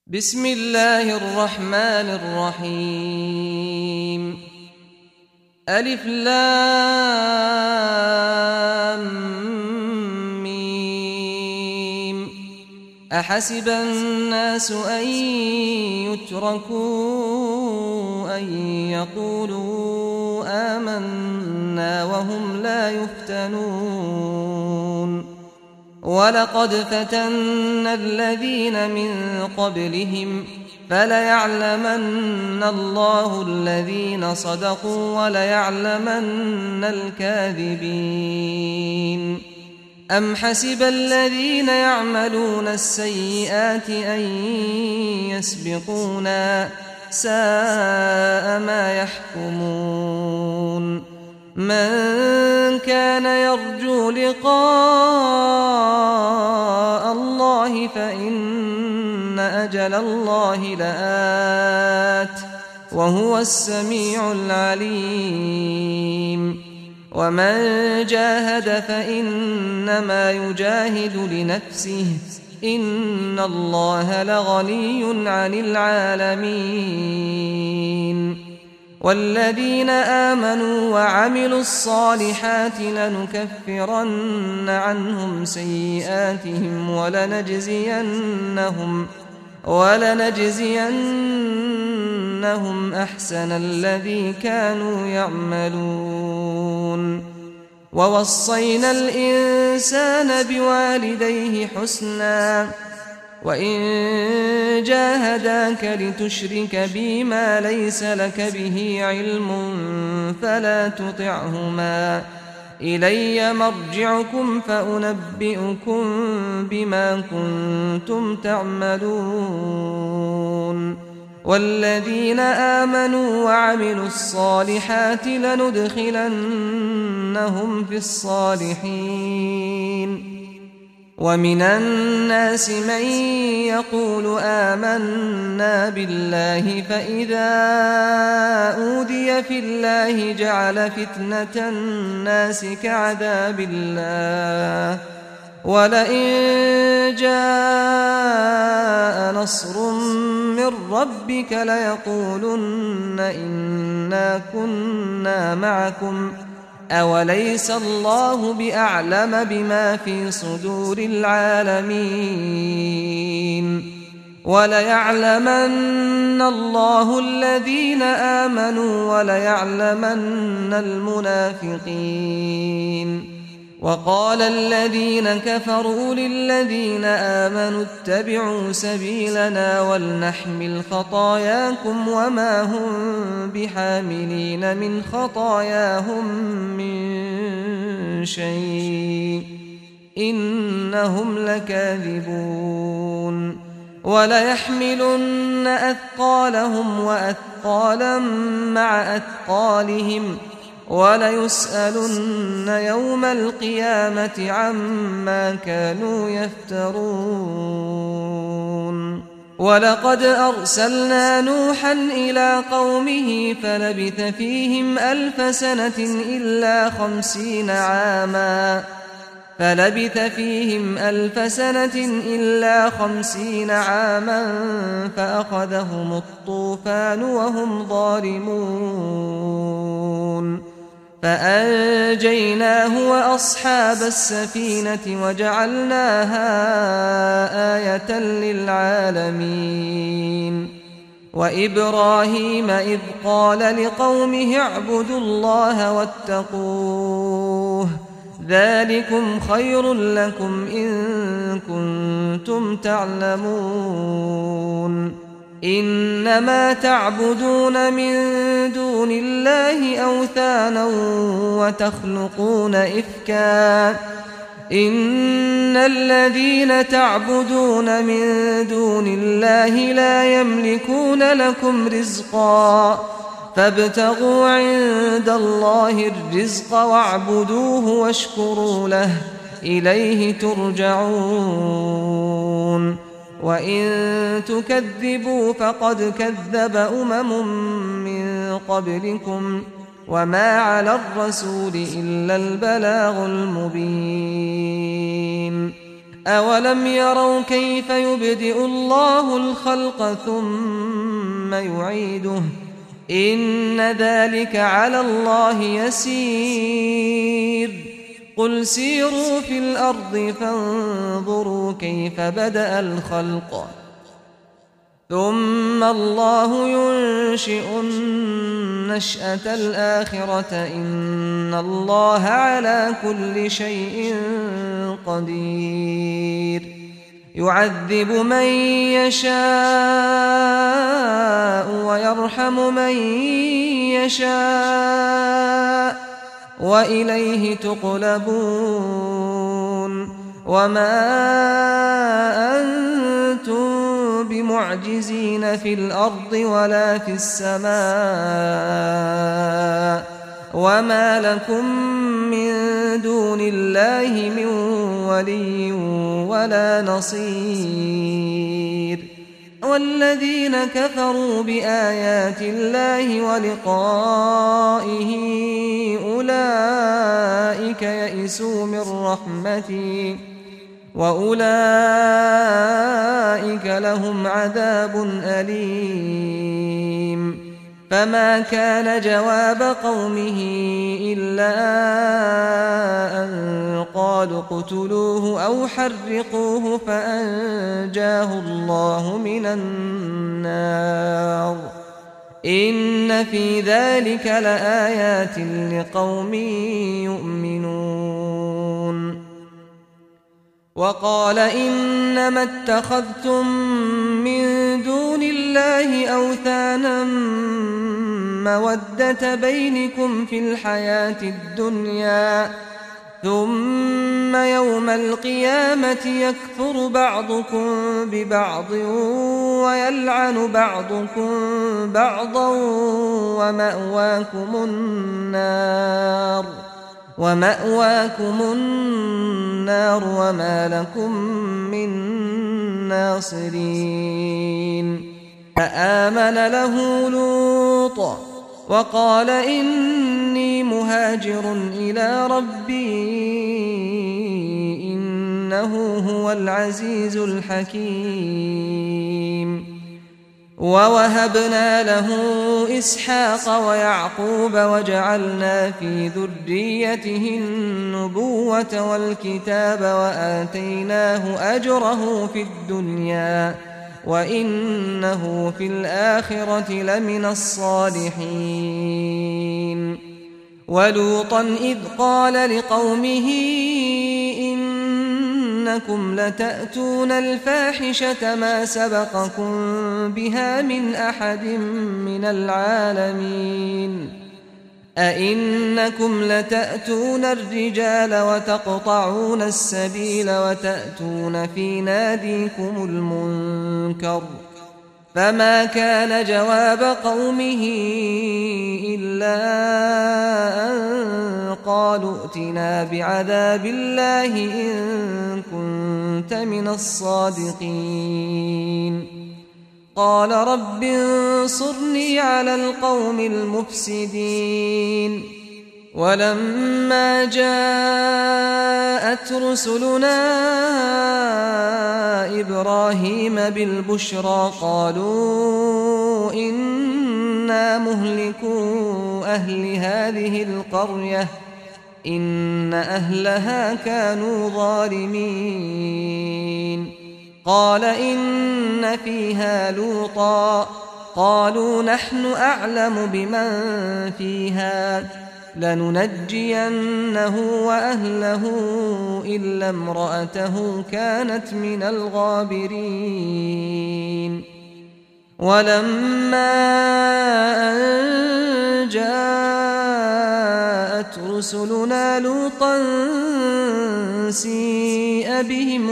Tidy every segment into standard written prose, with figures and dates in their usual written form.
بسم الله الرحمن الرحيم. ألف لام ميم. أحسب الناس أن يتركوا أن يقولوا آمنا وهم لا يفتنون. ولقد فتنا الذين من قبلهم فليعلمن الله الذين صدقوا وليعلمن الكاذبين. أم حسب الذين يعملون السيئات أن يسبقونا ساء ما يحكمون. من كان يرجو لقاء الله فإن أجل الله لآت وهو السميع العليم. ومن جاهد فإنما يجاهد لنفسه إن الله لغني عن العالمين. والذين آمنوا وعملوا الصالحات لنكفرن عنهم سيئاتهم ولنجزينهم أحسن الذي كانوا يعملون. ووصينا الإنسان بوالديه حسنا وإن جاهداك لتشرك بي ما ليس لك به علم فلا تطعهما إلي مرجعكم فأنبئكم بما كنتم تعملون. والذين آمنوا وعملوا الصالحات لندخلنهم في الصالحين. ومن الناس من يقول آمنا بالله فإذا أوذي في الله جعل فتنة الناس كعذاب الله ولئن جاء نصر من ربك ليقولن إنا كنا معكم أوليس الله بأعلم بما في صدور العالمين. وليعلمن الله الذين آمنوا وليعلمن المنافقين. وقال الذين كفروا للذين آمنوا اتبعوا سبيلنا ولنحمل خطاياكم وما هم بحاملين من خطاياهم من شيء إنهم لكاذبون. وليحملن أثقالهم وأثقالا مع أثقالهم وليسألن يوم القيامة عما كانوا يفترون. ولقد أرسلنا نوحا إلى قومه فلبث فيهم 1000 سنة إلا 50 عاما فأخذهم الطوفان وهم ظالمون. فأنجيناه وأصحاب السفينة وجعلناها آية للعالمين. وإبراهيم إذ قال لقومه اعبدوا الله واتقوه ذلكم خير لكم إن كنتم تعلمون. إنما تعبدون من دون الله أوثانا وتخلقون إفكا إن الذين تعبدون من دون الله لا يملكون لكم رزقا فابتغوا عند الله الرزق واعبدوه واشكروا له إليه ترجعون. وإن تكذبوا فقد كذب من قبلكم وما على الرسول إلا البلاغ المبين. أولم يروا كيف يبدئ الله الخلق ثم يعيده إن ذلك على الله يسير قل سيروا في الأرض فانظروا كيف بدأ الخلق ثم الله ينشئ النشأة الآخرة إن الله على كل شيء قدير يعذب من يشاء ويرحم من يشاء وإليه تقلبون وما أنتم بمعجزين في الأرض ولا في السماء وما لكم من دون الله من ولي ولا نصير والذين كفروا بآيات الله ولقائه أولئك يئسوا من رحمتي وأولئك لهم عذاب أليم فما كان جواب قومه إلا أن قالوا اقتلوه أو حرقوه فأنجاه الله من النار إن في ذلك لآيات لقوم يؤمنون وقال إنما اتخذتم من دون الله أوثانا مودة بينكم في الحياة الدنيا ثم يوم القيامة يكفر بعضكم ببعض ويلعن بعضكم بعضا ومأواكم النار وما لكم من ناصرين فآمن له لوط وقال إني مهاجر إلى ربي إنه هو العزيز الحكيم ووهبنا له إسحاق ويعقوب وجعلنا في ذريته النبوة والكتاب وآتيناه أجره في الدنيا وإنه في الآخرة لمن الصالحين ولوطا إذ قال لقومه إنكم لتأتون الفاحشة ما سبقكم بها من أحد من العالمين أئنكم لتأتون الرجال وتقطعون السبيل وتأتون في ناديكم المنكر فما كان جواب قومه إلا أن قالوا ائتنا بعذاب الله إن كنت من الصادقين قال رب انصرني على القوم المفسدين ولما جاءت رسلنا إبراهيم بالبشرى قالوا إنا مهلكو أهل هذه القرية إن أهلها كانوا ظالمين قال إن فيها لوطا قالوا نحن أعلم بمن فيها لننجينه وأهله إلا امرأته كانت من الغابرين ولما أن جاءت رسلنا لوطا سيء بهم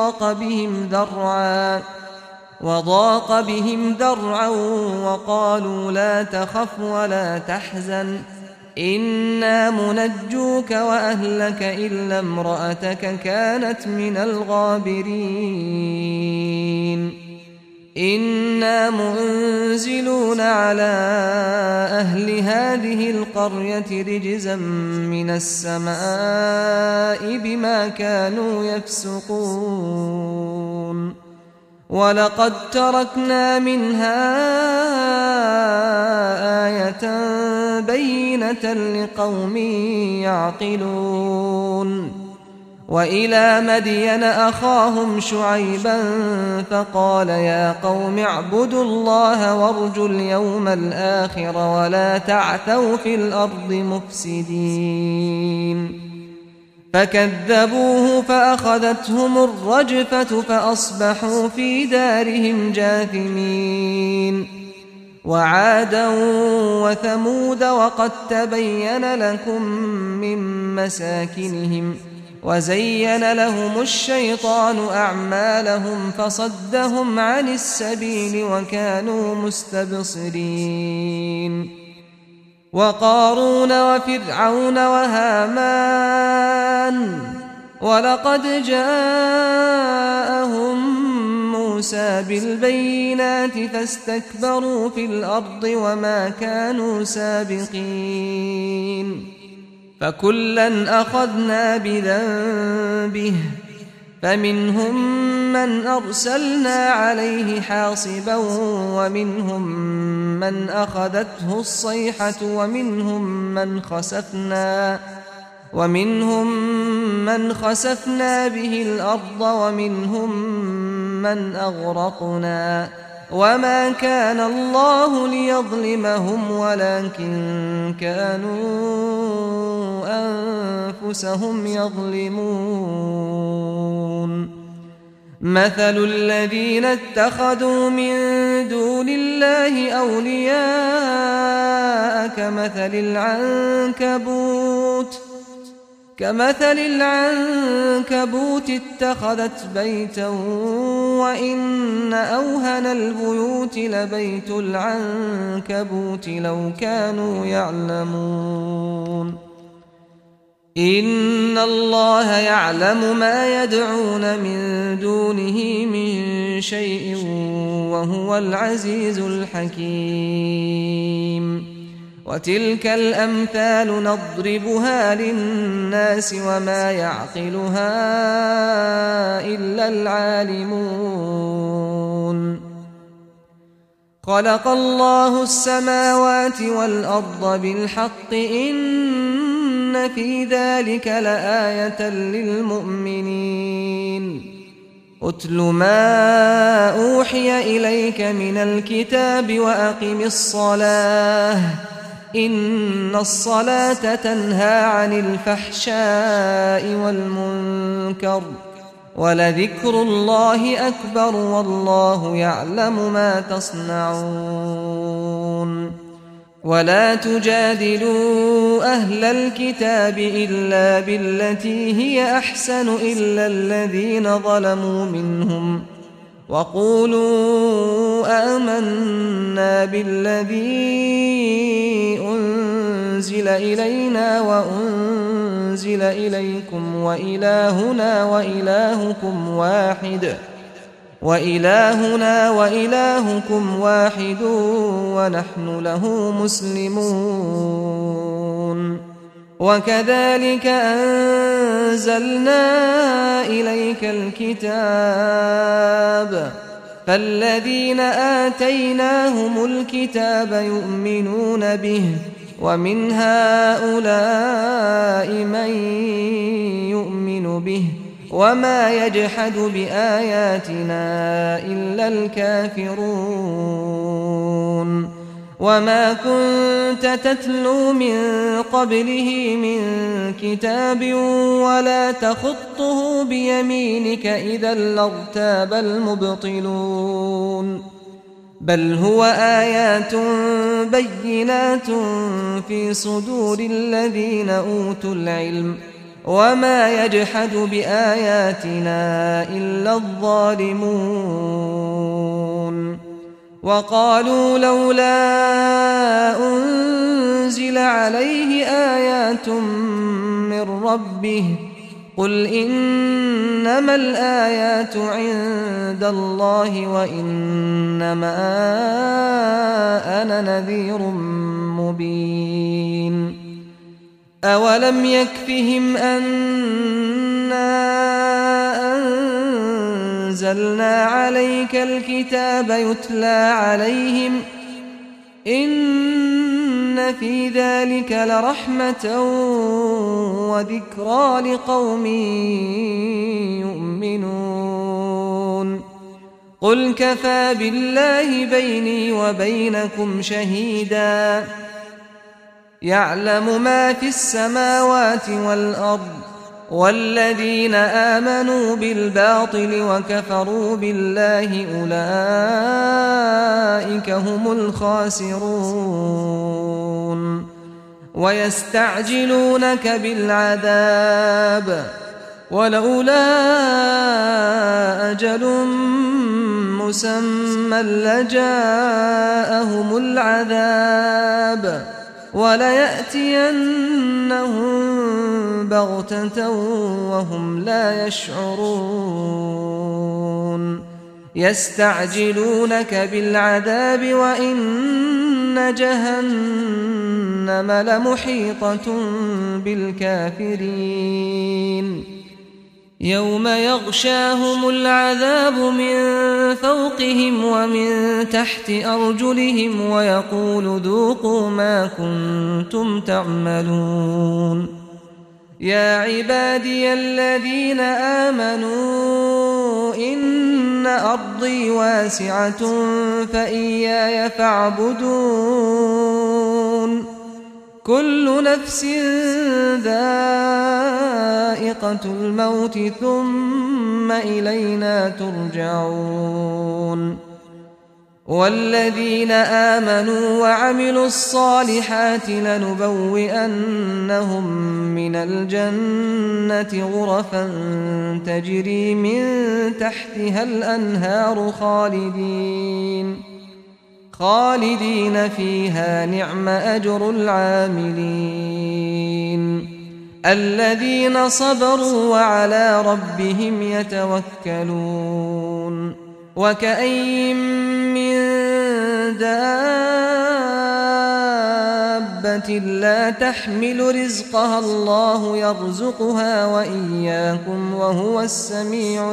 وضاق بهم ذرعا وقالوا لا تخف ولا تحزن إنا منجوك وأهلك إلا امرأتك كانت من الغابرين إنا منزلون على أهل هذه القرية رجزا من السماء بما كانوا يفسقون ولقد تركنا منها آية بينة لقوم يعقلون وإلى مدين أخاهم شعيبا فقال يا قوم اعبدوا الله وارجوا اليوم الآخر ولا تعثوا في الأرض مفسدين فكذبوه فأخذتهم الرجفة فأصبحوا في دارهم جاثمين وعادا وثمود وقد تبين لكم من مساكنهم وزين لهم الشيطان أعمالهم فصدهم عن السبيل وكانوا مستبصرين وقارون وفرعون وهامان ولقد جاءهم موسى بالبينات فاستكبروا في الأرض وما كانوا سابقين فكلا أخذنا بذنبه فمنهم من أرسلنا عليه حاصبا ومنهم من أخذته الصيحة ومنهم من خسفنا به الأرض ومنهم من أغرقنا وما كان الله ليظلمهم ولكن كانوا أنفسهم يظلمون مثل الذين اتخذوا من دون الله أولياء كمثل العنكبوت اتخذت بيتا وإن أوهن البيوت لبيت العنكبوت لو كانوا يعلمون إن الله يعلم ما يدعون من دونه من شيء وهو العزيز الحكيم وتلك الأمثال نضربها للناس وما يعقلها إلا العالمون خلق الله السماوات والأرض بالحق إن في ذلك لآية للمؤمنين أتل ما أوحي إليك من الكتاب وأقم الصلاة إن الصلاة تنهى عن الفحشاء والمنكر ولذكر الله أكبر والله يعلم ما تصنعون ولا تجادلوا أهل الكتاب إلا بالتي هي أحسن إلا الذين ظلموا منهم وقولوا آمنا بالذي أنزل إلينا وأنزل إليكم وإلهنا وإلهكم واحد ونحن له مسلمون وكذلك أنزلنا إليك الكتاب فالذين آتيناهم الكتاب يؤمنون به ومن هؤلاء من يؤمن به وما يجحد بآياتنا إلا الكافرون وما كنت تتلو من قبله من كتاب ولا تخطه بيمينك إذا لارتاب المبطلون بل هو آيات بينات في صدور الذين أوتوا العلم وما يجحد بآياتنا إلا الظالمون وقالوا لولا أنزل عليه آيات من ربه قل إنما الآيات عند الله وإنما أنا نذير مبين أولم يكفهم أنا أنزلنا عليك الكتاب يتلى عليهم إن في ذلك لرحمة وذكرى لقوم يؤمنون قل كفى بالله بيني وبينكم شهيدا يعلم ما في السماوات والأرض والذين آمنوا بالباطل وكفروا بالله أولئك هم الخاسرون ويستعجلونك بالعذاب ولولا أجل مسمى لجاءهم العذاب وليأتينهم بغتة وهم لا يشعرون يستعجلونك بالعذاب وإن جهنم لمحيطة بالكافرين يوم يغشاهم العذاب من فوقهم ومن تحت أرجلهم ويقول ذوقوا ما كنتم تعملون يا عبادي الذين آمنوا إن أرضي واسعة فإياي فاعبدون كل نفس ذائقة الموت ثم إلينا ترجعون والذين آمنوا وعملوا الصالحات لنبوئنهم من الجنة غرفا تجري من تحتها الأنهار خالدين فيها نعم أجر العاملين الذين صبروا وعلى ربهم يتوكلون وكأين من دابة لا تحمل رزقها الله يرزقها وإياكم وهو السميع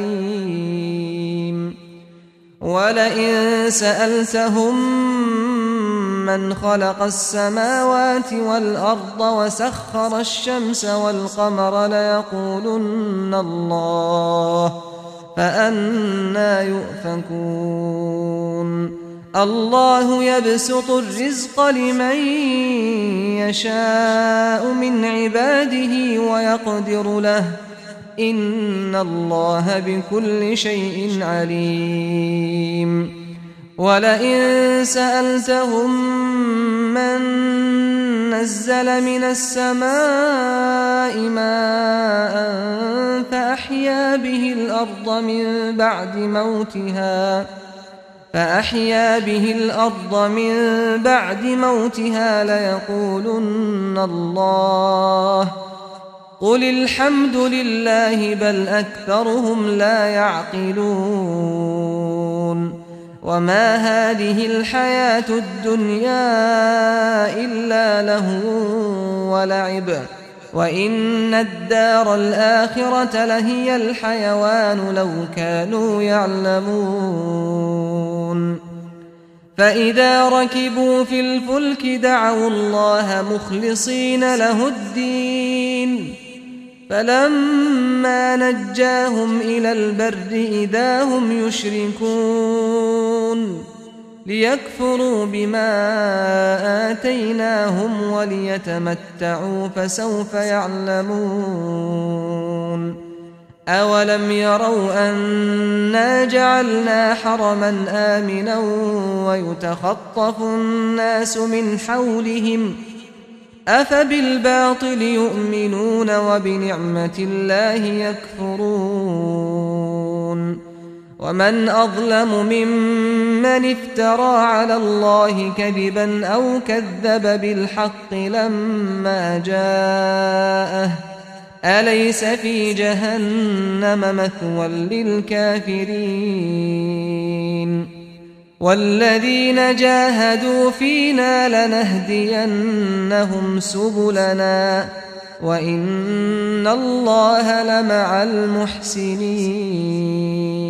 العليم ولئن سألتهم من خلق السماوات والأرض وسخر الشمس والقمر ليقولن الله فأنى يؤفكون الله يبسط الرزق لمن يشاء من عباده ويقدر له إن الله بكل شيء عليم ولئن سألتهم من نزل من السماء ماء فأحيا به الأرض من بعد موتها ليقولن الله قل الحمد لله بل أكثرهم لا يعقلون وما هذه الحياة الدنيا إلا لهو ولعب وإن الدار الآخرة لهي الحيوان لو كانوا يعلمون فإذا ركبوا في الفلك دعوا الله مخلصين له الدين فلما نجاهم إلى البر إذا هم يشركون ليكفروا بما آتيناهم وليتمتعوا فسوف يعلمون أولم يروا أنا جعلنا حرما آمنا ويتخطف الناس من حولهم أفبالباطل يؤمنون وبنعمة الله يكفرون ومن أظلم ممن افترى على الله كذبا أو كذب بالحق لما جاءه أليس في جهنم مثوى للكافرين والذين جاهدوا فينا لنهدينهم سبلنا وإن الله لمع المحسنين